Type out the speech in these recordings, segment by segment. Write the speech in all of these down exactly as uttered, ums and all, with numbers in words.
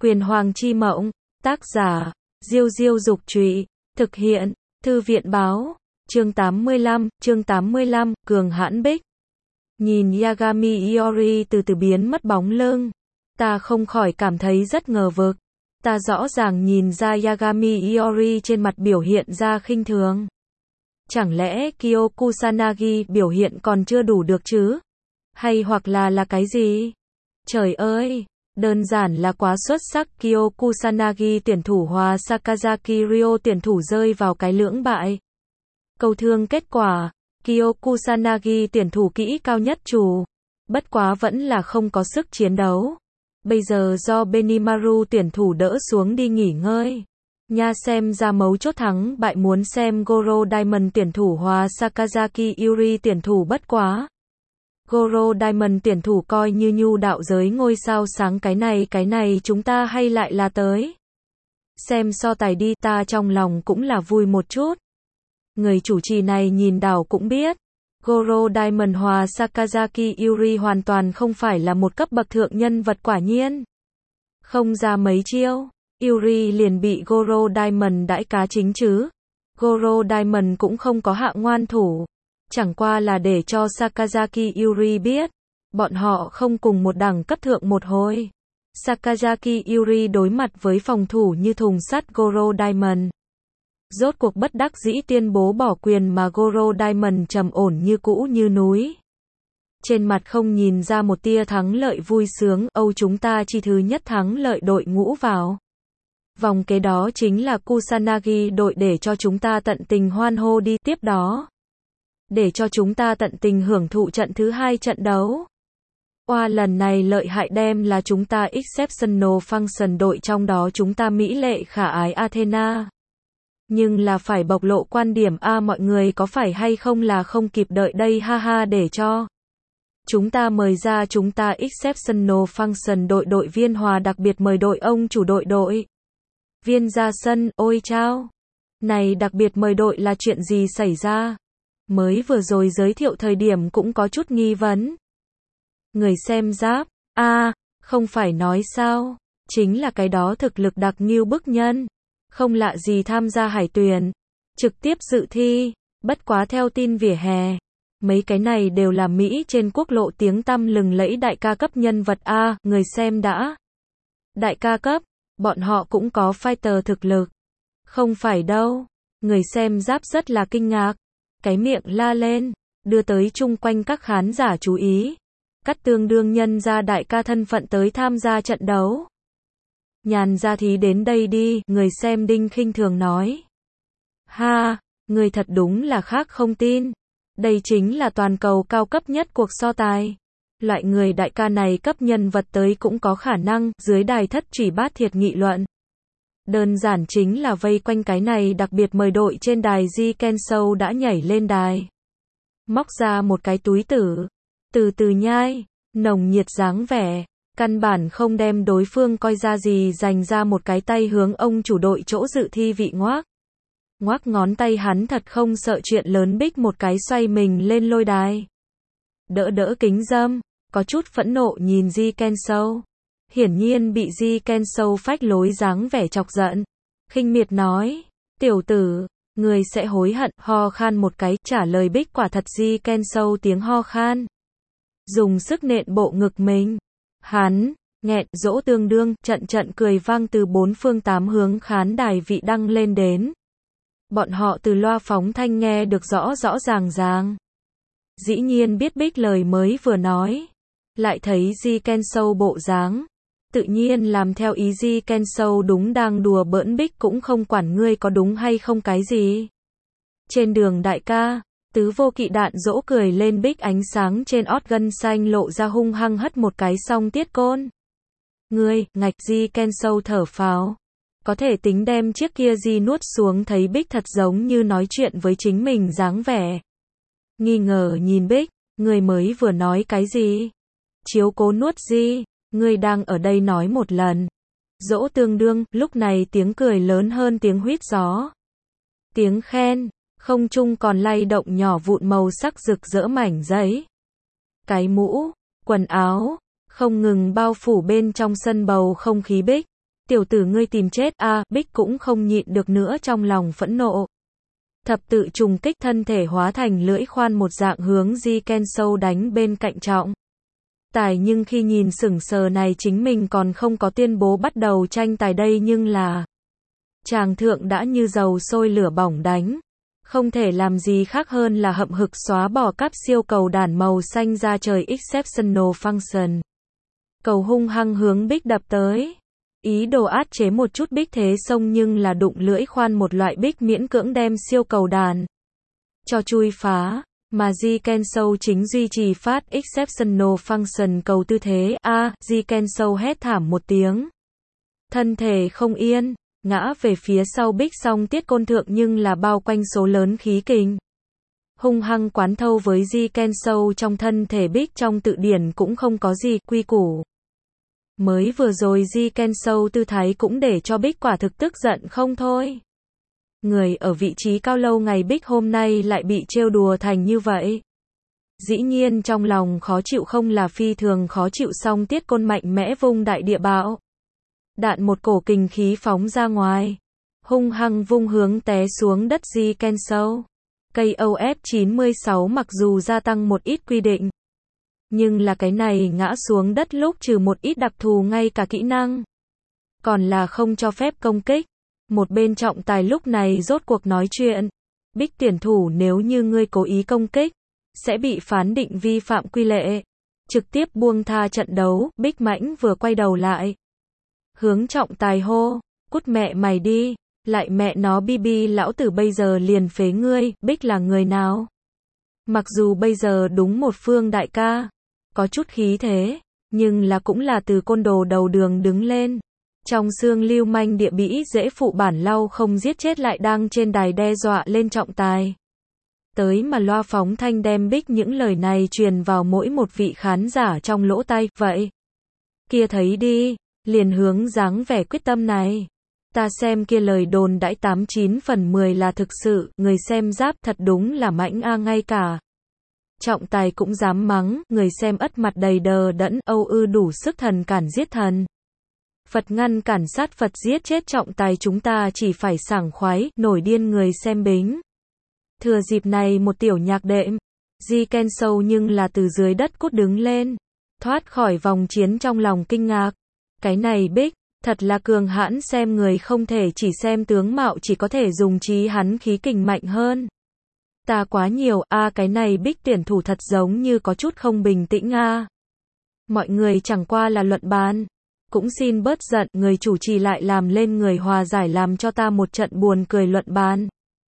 Quyền Hoàng chi mộng, tác giả, Diêu Diêu Dục Trụy, thực hiện, Thư viện Báo, chương tám mươi lăm, chương tám mươi lăm, Cường Hãn Bích. Nhìn Yagami Iori từ từ biến mất bóng lưng, ta không khỏi cảm thấy rất ngờ vực. Ta rõ ràng nhìn ra Yagami Iori trên mặt biểu hiện ra khinh thường. Chẳng lẽ Kyo Kusanagi biểu hiện còn chưa đủ được chứ? Hay hoặc là là cái gì? Trời ơi! Đơn giản là quá xuất sắc. Kyo Kusanagi tuyển thủ hòa Sakazaki Ryo tuyển thủ rơi vào cái lưỡng bại câu thương. Kết quả, Kyo Kusanagi tuyển thủ kỹ cao nhất chủ. Bất quá vẫn là không có sức chiến đấu. Bây giờ do Benimaru tuyển thủ đỡ xuống đi nghỉ ngơi. Nha, xem ra mấu chốt thắng bại muốn xem Goro Diamond tuyển thủ hòa Sakazaki Yuri tuyển thủ. Bất quá Goro Diamond tuyển thủ coi như nhu đạo giới ngôi sao sáng. Cái này cái này chúng ta hay lại là tới xem so tài đi. Ta trong lòng cũng là vui một chút. Người chủ trì này nhìn đảo cũng biết, Goro Diamond hòa Sakazaki Yuri hoàn toàn không phải là một cấp bậc thượng nhân vật. Quả nhiên, không ra mấy chiêu, Yuri liền bị Goro Diamond đãi cá chính chứ. Goro Diamond cũng không có hạ ngoan thủ. Chẳng qua là để cho Sakazaki Yuri biết, bọn họ không cùng một đẳng cấp thượng một hồi. Sakazaki Yuri đối mặt với phòng thủ như thùng sắt Goro Diamond, rốt cuộc bất đắc dĩ tuyên bố bỏ quyền, mà Goro Diamond trầm ổn như cũ như núi. Trên mặt không nhìn ra một tia thắng lợi vui sướng. Âu, chúng ta chỉ thứ nhất thắng lợi đội ngũ vào vòng kế đó chính là Kusanagi đội, để cho chúng ta tận tình hoan hô đi. Tiếp đó, để cho chúng ta tận tình hưởng thụ trận thứ hai trận đấu. Oa, lần này lợi hại đem là chúng ta Exceptional Function đội, trong đó chúng ta mỹ lệ khả ái Athena. Nhưng là phải bộc lộ quan điểm a, mọi người có phải hay không là không kịp đợi đây, ha ha, để cho chúng ta mời ra chúng ta Exceptional Function đội đội viên hòa đặc biệt mời đội ông chủ đội đội viên ra sân. Ôi chao! Này đặc biệt mời đội là chuyện gì xảy ra? Mới vừa rồi giới thiệu thời điểm cũng có chút nghi vấn. Người xem giáp, a à, không phải nói sao? Chính là cái đó thực lực đặc nhiêu bức nhân. Không lạ gì tham gia hải tuyển, trực tiếp dự thi. Bất quá theo tin vỉa hè, mấy cái này đều là Mỹ trên quốc lộ tiếng tăm lừng lẫy đại ca cấp nhân vật a. À, người xem đã. Đại ca cấp, bọn họ cũng có fighter thực lực. Không phải đâu. Người xem giáp rất là kinh ngạc. Cái miệng la lên, đưa tới chung quanh các khán giả chú ý. Cắt tương đương nhân ra đại ca thân phận tới tham gia trận đấu. Nhàn ra thì đến đây đi, người xem đinh khinh thường nói. Ha, người thật đúng là khác không tin. Đây chính là toàn cầu cao cấp nhất cuộc so tài. Loại người đại ca này cấp nhân vật tới cũng có khả năng. Dưới đài thất chỉ bát thiệt nghị luận. Đơn giản chính là vây quanh cái này đặc biệt mời đội. Trên đài Ji Kensou đã nhảy lên đài, móc ra một cái túi tử, từ từ nhai, nồng nhiệt dáng vẻ, căn bản không đem đối phương coi ra gì, dành ra một cái tay hướng ông chủ đội chỗ dự thi vị ngoác. Ngoác ngón tay, hắn thật không sợ chuyện lớn, bích một cái xoay mình lên lôi đài. Đỡ đỡ kính dâm, có chút phẫn nộ nhìn Ji Kensou. Hiển nhiên bị Ji Kensou phách lối dáng vẻ chọc giận. Khinh miệt nói, tiểu tử, người sẽ hối hận. Ho khan một cái, trả lời bích quả thật. Ji Kensou tiếng ho khan, dùng sức nện bộ ngực mình. Hắn nghẹn, dỗ tương đương, trận trận cười vang từ bốn phương tám hướng khán đài vị đăng lên đến. Bọn họ từ loa phóng thanh nghe được rõ rõ ràng ràng. Dĩ nhiên biết bích lời mới vừa nói. Lại thấy Ji Kensou bộ dáng, tự nhiên làm theo ý. Ji Kensou đúng đang đùa bỡn bích, cũng không quản ngươi có đúng hay không cái gì. Trên đường đại ca, tứ vô kỵ đạn dỗ cười lên bích, ánh sáng trên ót gân xanh lộ ra, hung hăng hất một cái song tiết côn. Ngươi, ngạch. Ji Kensou thở phào. Có thể tính đem chiếc kia Ji nuốt xuống, thấy bích thật giống như nói chuyện với chính mình dáng vẻ. Nghi ngờ nhìn bích, ngươi mới vừa nói cái gì? Chiếu cố nuốt Ji, ngươi đang ở đây nói một lần. Dỗ tương đương, lúc này tiếng cười lớn hơn tiếng huýt gió. Tiếng khen, không trung còn lay động nhỏ vụn màu sắc rực rỡ mảnh giấy. Cái mũ, quần áo, không ngừng bao phủ bên trong sân bầu không khí bích. tiểu tử ngươi tìm chết a, à, Bích cũng không nhịn được nữa trong lòng phẫn nộ. Thập tự trùng kích thân thể hóa thành lưỡi khoan một dạng hướng Ji Ken Sâu đánh bên cạnh trọng tài, nhưng khi nhìn sững sờ này chính mình còn không có tuyên bố bắt đầu tranh tài đây nhưng là chàng thượng đã như dầu sôi lửa bỏng đánh. Không thể làm gì khác hơn là hậm hực xóa bỏ cáp siêu cầu đản màu xanh ra trời Exceptional Function. Cầu hung hăng hướng Bích đập tới. Ý đồ át chế một chút Bích thế xông nhưng là đụng lưỡi khoan một loại Bích miễn cưỡng đem siêu cầu đàn cho chui phá. Mà Ji Ken Sâu chính duy trì phát Exceptional Function cầu tư thế A, à, Ji Ken Sâu hét thảm một tiếng. Thân thể không yên, ngã về phía sau Bích song tiết côn thượng nhưng là bao quanh số lớn khí kình. Hung hăng quán thâu với Ji Ken Sâu trong thân thể Bích trong tự điển cũng không có gì quy củ. Mới vừa rồi Ji Ken Sâu tư thái cũng để cho Bích quả thực tức giận không thôi. Người ở vị trí cao lâu ngày Bích hôm nay lại bị trêu đùa thành như vậy. Dĩ nhiên trong lòng khó chịu không là phi thường khó chịu song tiết côn mạnh mẽ vung đại địa bạo. Đạn một cổ kình khí phóng ra ngoài. Hung hăng vung hướng té xuống đất Ji Ken Sâu. Cây O F chín mươi sáu mặc dù gia tăng một ít quy định. Nhưng là cái này ngã xuống đất lúc trừ một ít đặc thù ngay cả kỹ năng. Còn là không cho phép công kích. Một bên trọng tài lúc này rốt cuộc nói chuyện. Bích tuyển thủ nếu như ngươi cố ý công kích, sẽ bị phán định vi phạm quy lệ. Trực tiếp buông tha trận đấu, Bích Mãnh vừa quay đầu lại. Hướng trọng tài hô, cút mẹ mày đi, lại mẹ nó bi bi lão tử bây giờ liền phế ngươi, Bích là người nào? Mặc dù bây giờ đúng một phương đại ca, có chút khí thế, nhưng là cũng là từ côn đồ đầu đường đứng lên. Trong xương lưu manh địa bĩ dễ phụ bản lau không giết chết lại đang trên đài đe dọa lên trọng tài. Tới mà loa phóng thanh đem Bích những lời này truyền vào mỗi một vị khán giả trong lỗ tai, vậy. Kia thấy đi, liền hướng dáng vẻ quyết tâm này. Ta xem kia lời đồn đãi tám chín phần mười là thực sự, người xem giáp thật đúng là mãnh a ngay cả. Trọng tài cũng dám mắng, người xem ất mặt đầy đờ đẫn, âu ư đủ sức thần cản giết thần. Phật ngăn cản sát Phật giết chết trọng tài chúng ta chỉ phải sảng khoái, nổi điên người xem bính. Thừa dịp này một tiểu nhạc đệm, Ji Ken Sâu nhưng là từ dưới đất cút đứng lên, thoát khỏi vòng chiến trong lòng kinh ngạc. Cái này Bích, thật là cường hãn xem người không thể chỉ xem tướng mạo chỉ có thể dùng trí hắn khí kình mạnh hơn. Ta quá nhiều, a à, cái này Bích tuyển thủ thật giống như có chút không bình tĩnh a. À. Mọi người chẳng qua là luận bàn. Cũng xin bớt giận, người chủ trì lại làm lên người hòa giải làm cho ta một trận buồn cười luận bàn.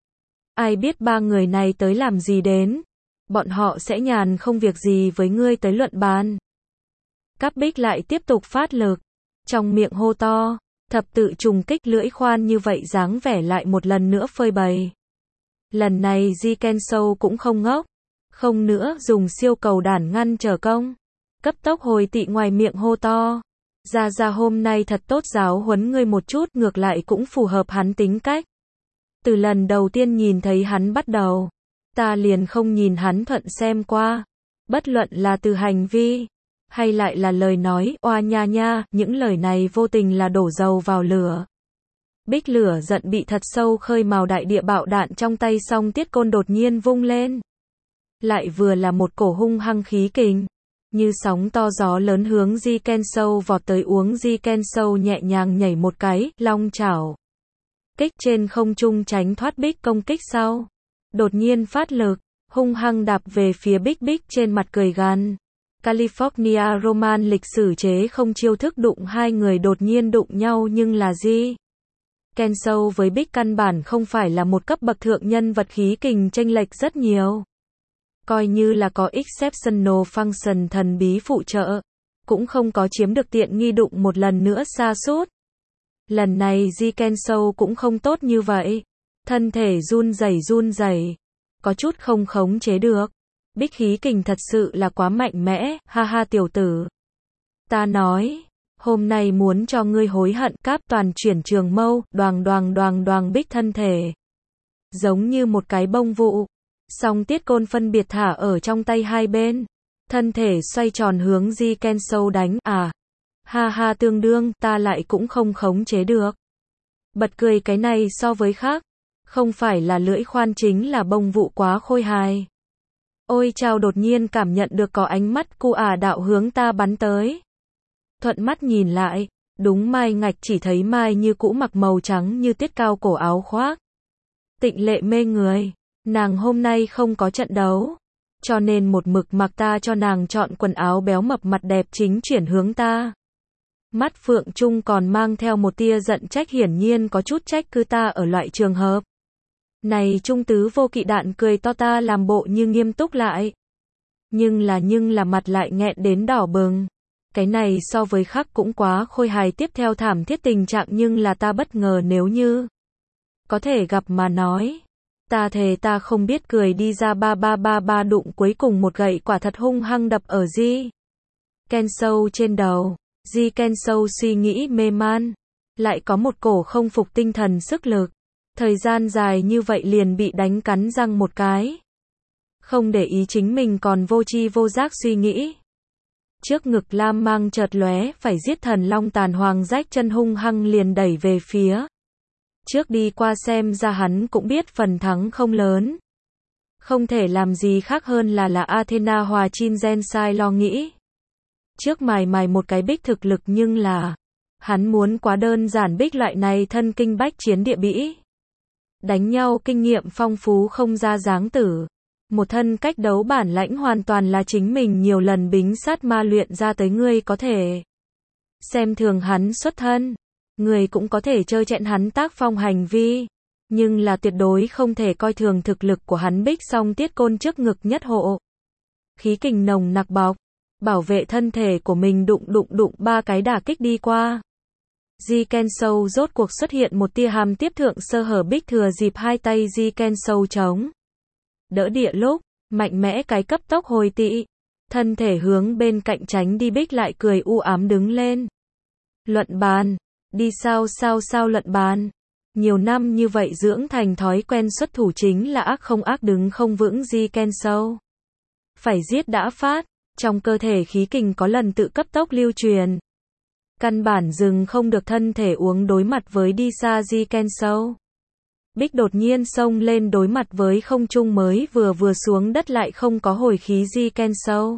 Ai biết ba người này tới làm gì đến? Bọn họ sẽ nhàn không việc gì với ngươi tới luận bàn. Cáp Bích lại tiếp tục phát lực. Trong miệng hô to, thập tự trùng kích lưỡi khoan như vậy dáng vẻ lại một lần nữa phơi bày. Lần này Ji Ken Sâu cũng không ngốc. Không nữa dùng siêu cầu đản ngăn trở công. Cấp tốc hồi tị ngoài miệng hô to. Ra ra hôm nay thật tốt giáo huấn ngươi một chút, ngược lại cũng phù hợp hắn tính cách. Từ lần đầu tiên nhìn thấy hắn bắt đầu, ta liền không nhìn hắn thuận xem qua. Bất luận là từ hành vi, hay lại là lời nói, oa nha nha, những lời này vô tình là đổ dầu vào lửa. Bích lửa giận bị thật sâu khơi mào đại địa bạo đạn trong tay song tiết côn đột nhiên vung lên. Lại vừa là một cổ hung hăng khí kình. Như sóng to gió lớn hướng Ji Ken Sâu vọt tới uống Ji Ken Sâu nhẹ nhàng nhảy một cái, long chảo. Kích trên không trung tránh thoát Bích công kích sau. Đột nhiên phát lực, hung hăng đạp về phía Bích Bích trên mặt cười gằn. California Roman lịch sử chế không chiêu thức đụng hai người đột nhiên đụng nhau nhưng là Ji Ken Sâu với Bích căn bản không phải là một cấp bậc thượng nhân vật khí kình chênh lệch rất nhiều. Coi như là có Exceptional Function thần bí phụ trợ, cũng không có chiếm được tiện nghi đụng một lần nữa sa sút. Lần này Ji Ken Sâu cũng không tốt như vậy. Thân thể run rẩy run rẩy, có chút không khống chế được. Bích khí kình thật sự là quá mạnh mẽ, ha ha tiểu tử. Ta nói, hôm nay muốn cho ngươi hối hận cáp toàn chuyển trường mâu, đoàng đoàng đoàng đoàng Bích thân thể. Giống như một cái bông vụ. Song tiết côn phân biệt thả ở trong tay hai bên. Thân thể xoay tròn hướng Ji Ken Sâu đánh, à. Ha ha tương đương, ta lại cũng không khống chế được. Bật cười cái này so với khác. Không phải là lưỡi khoan chính là bông vụ quá khôi hài. Ôi chao đột nhiên cảm nhận được có ánh mắt cu ả đạo hướng ta bắn tới. Thuận mắt nhìn lại, đúng Mai Ngạch chỉ thấy Mai như cũ mặc màu trắng như tiết cao cổ áo khoác. Tịnh lệ mê người, nàng hôm nay không có trận đấu. Cho nên một mực mặc ta cho nàng chọn quần áo béo mập mặt đẹp chính chuyển hướng ta. Mắt Phượng Trung còn mang theo một tia giận trách hiển nhiên có chút trách cứ ta ở loại trường hợp. Này Trung tứ vô kỵ đạn cười to ta làm bộ như nghiêm túc lại. Nhưng là nhưng là mặt lại nghẹn đến đỏ bừng. Cái này so với khác cũng quá khôi hài tiếp theo thảm thiết tình trạng nhưng là ta bất ngờ nếu như có thể gặp mà nói. Ta thề ta không biết cười đi ra ba ba ba ba đụng cuối cùng một gậy quả thật hung hăng đập ở Ji Kensou trên đầu. Ji Kensou suy nghĩ mê man. Lại có một cổ không phục tinh thần sức lực. Thời gian dài như vậy liền bị đánh cắn răng một cái. Không để ý chính mình còn vô tri vô giác suy nghĩ. Trước ngực lam mang chợt lóe phải giết thần long tàn hoàng rách chân hung hăng liền đẩy về phía. Trước đi qua xem ra hắn cũng biết phần thắng không lớn. Không thể làm gì khác hơn là là Athena hòa Chin Gen sai lo nghĩ. Trước mài mài một cái bích thực lực nhưng là hắn muốn quá đơn giản bích loại này thân kinh bách chiến địa bỉ. Đánh nhau kinh nghiệm phong phú không ra dáng tử. Một thân cách đấu bản lãnh hoàn toàn là chính mình nhiều lần bính sát ma luyện ra tới ngươi có thể xem thường hắn xuất thân. Người cũng có thể chơi chẹn hắn tác phong hành vi. Nhưng là tuyệt đối không thể coi thường thực lực của hắn bích song tiết côn trước ngực nhất hộ. Khí kình nồng nặc bọc. Bảo vệ thân thể của mình đụng đụng đụng ba cái đả kích đi qua. Ji Kensou rốt cuộc xuất hiện một tia hàm tiếp thượng sơ hở bích thừa dịp hai tay Ji Kensou chống đỡ địa lúc, mạnh mẽ cái cấp tốc hồi tị. Thân thể hướng bên cạnh tránh đi bích lại cười u ám đứng lên. Luận bàn. Đi sao sao sao luận bàn. Nhiều năm như vậy dưỡng thành thói quen xuất thủ chính là ác không ác đứng không vững Ji Kensou. Phải giết đã phát. Trong cơ thể khí kình có lần tự cấp tốc lưu truyền. Căn bản dừng không được thân thể uống đối mặt với đi xa Ji Kensou. Bích đột nhiên xông lên đối mặt với không trung mới vừa vừa xuống đất lại không có hồi khí Ji Kensou.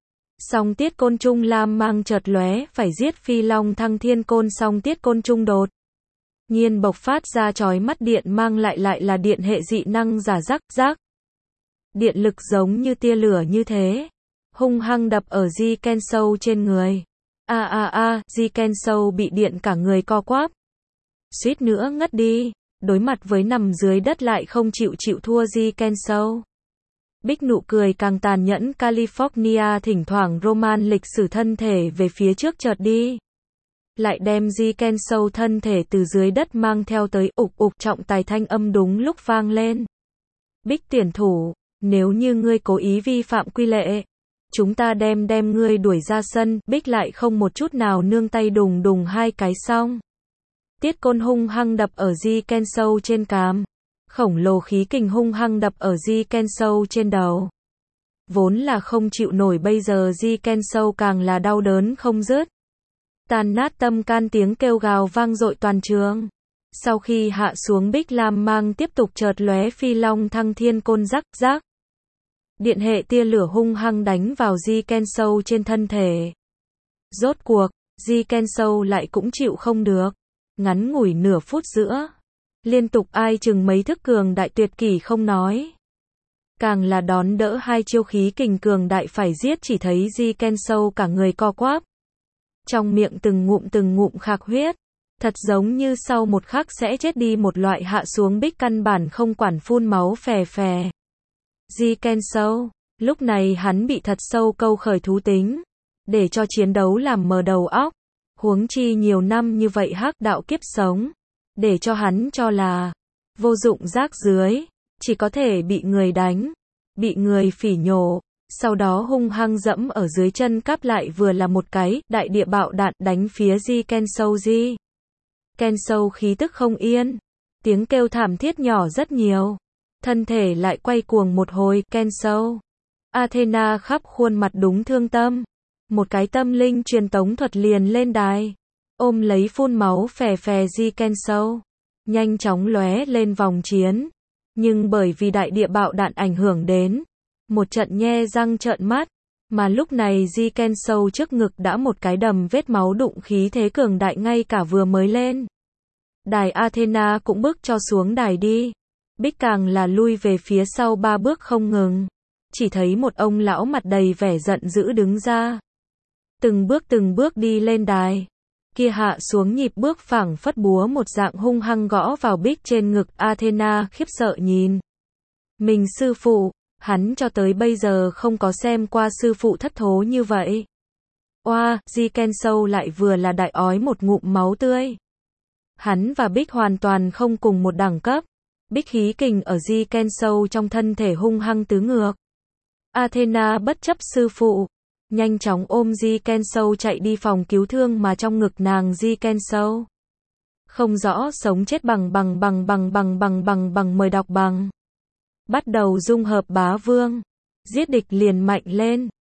Song tiết côn trung lam mang chợt lóe phải giết phi long thăng thiên côn song tiết côn trung đột nhiên bộc phát ra chói mắt điện mang lại lại là điện hệ dị năng giả rắc rác. Điện lực giống như tia lửa như thế. Hung hăng đập ở Ji Kensou trên người. A a a, Ji Kensou bị điện cả người co quắp. Suýt nữa ngất đi. Đối mặt với nằm dưới đất lại không chịu chịu thua Ji Kensou. Bích nụ cười càng tàn nhẫn California thỉnh thoảng roman lịch sử thân thể về phía trước chợt đi. Lại đem Ji Kensou thân thể từ dưới đất mang theo tới ục ục trọng tài thanh âm đúng lúc vang lên. Bích tuyển thủ, nếu như ngươi cố ý vi phạm quy lệ. Chúng ta đem đem ngươi đuổi ra sân, Bích lại không một chút nào nương tay đùng đùng hai cái xong. Tiết côn hung hăng đập ở Ji Kensou trên cằm. Khổng lồ khí kình hung hăng đập ở Ji Kensou trên đầu. Vốn là không chịu nổi bây giờ Ji Kensou càng là đau đớn không dứt. Tàn nát tâm can tiếng kêu gào vang dội toàn trường. Sau khi hạ xuống Bích lam mang tiếp tục chợt lóe phi long thăng thiên côn rắc rác. Điện hệ tia lửa hung hăng đánh vào Ji Kensou trên thân thể. Rốt cuộc, Ji Kensou lại cũng chịu không được. Ngắn ngủi nửa phút giữa. Liên tục ai chừng mấy thức cường đại tuyệt kỷ không nói. Càng là đón đỡ hai chiêu khí kình cường đại phải giết chỉ thấy Ji Kensou cả người co quắp. Trong miệng từng ngụm từng ngụm khạc huyết. Thật giống như sau một khắc sẽ chết đi một loại hạ xuống Bích căn bản không quản phun máu phè phè. Ji Kensou, lúc này hắn bị thật sâu câu khởi thú tính. Để cho chiến đấu làm mờ đầu óc. Huống chi nhiều năm như vậy hắc đạo kiếp sống. Để cho hắn cho là vô dụng rác dưới. Chỉ có thể bị người đánh. Bị người phỉ nhổ. Sau đó hung hăng dẫm ở dưới chân cắp lại vừa là một cái đại địa bạo đạn đánh phía Ji Kensou. Ji Kensou khí tức không yên. Tiếng kêu thảm thiết nhỏ rất nhiều. Thân thể lại quay cuồng một hồi. Kensou. Athena khắp khuôn mặt đúng thương tâm. một cái tâm linh truyền tống thuật liền lên đài, ôm lấy phun máu phè phè Ji Kensou, nhanh chóng lóe lên vòng chiến, nhưng bởi vì đại địa bạo đạn ảnh hưởng đến, một trận nhe răng trợn mắt, mà lúc này Ji Kensou trước ngực đã một cái đầm vết máu đụng khí thế cường đại ngay cả vừa mới lên. Đài Athena cũng bước cho xuống đài đi, Bích càng là lui về phía sau ba bước không ngừng, chỉ thấy một ông lão mặt đầy vẻ giận dữ đứng ra. Từng bước từng bước đi lên đài, kia hạ xuống nhịp bước phảng phất búa một dạng hung hăng gõ vào Bích trên ngực. Athena khiếp sợ nhìn mình sư phụ, hắn cho tới bây giờ không có xem qua sư phụ thất thố như vậy. Oa, Ji Kensou lại vừa là đại ói một ngụm máu tươi. Hắn và Bích hoàn toàn không cùng một đẳng cấp. Bích khí kình ở Ji Kensou trong thân thể hung hăng tứ ngược. Athena bất chấp sư phụ, nhanh chóng ôm Ji Kensou chạy đi phòng cứu thương mà trong ngực nàng Ji Kensou. Không rõ sống chết bằng bằng bằng bằng bằng bằng bằng bằng mời đọc bằng. Bắt đầu dung hợp bá vương. Giết địch liền mạnh lên.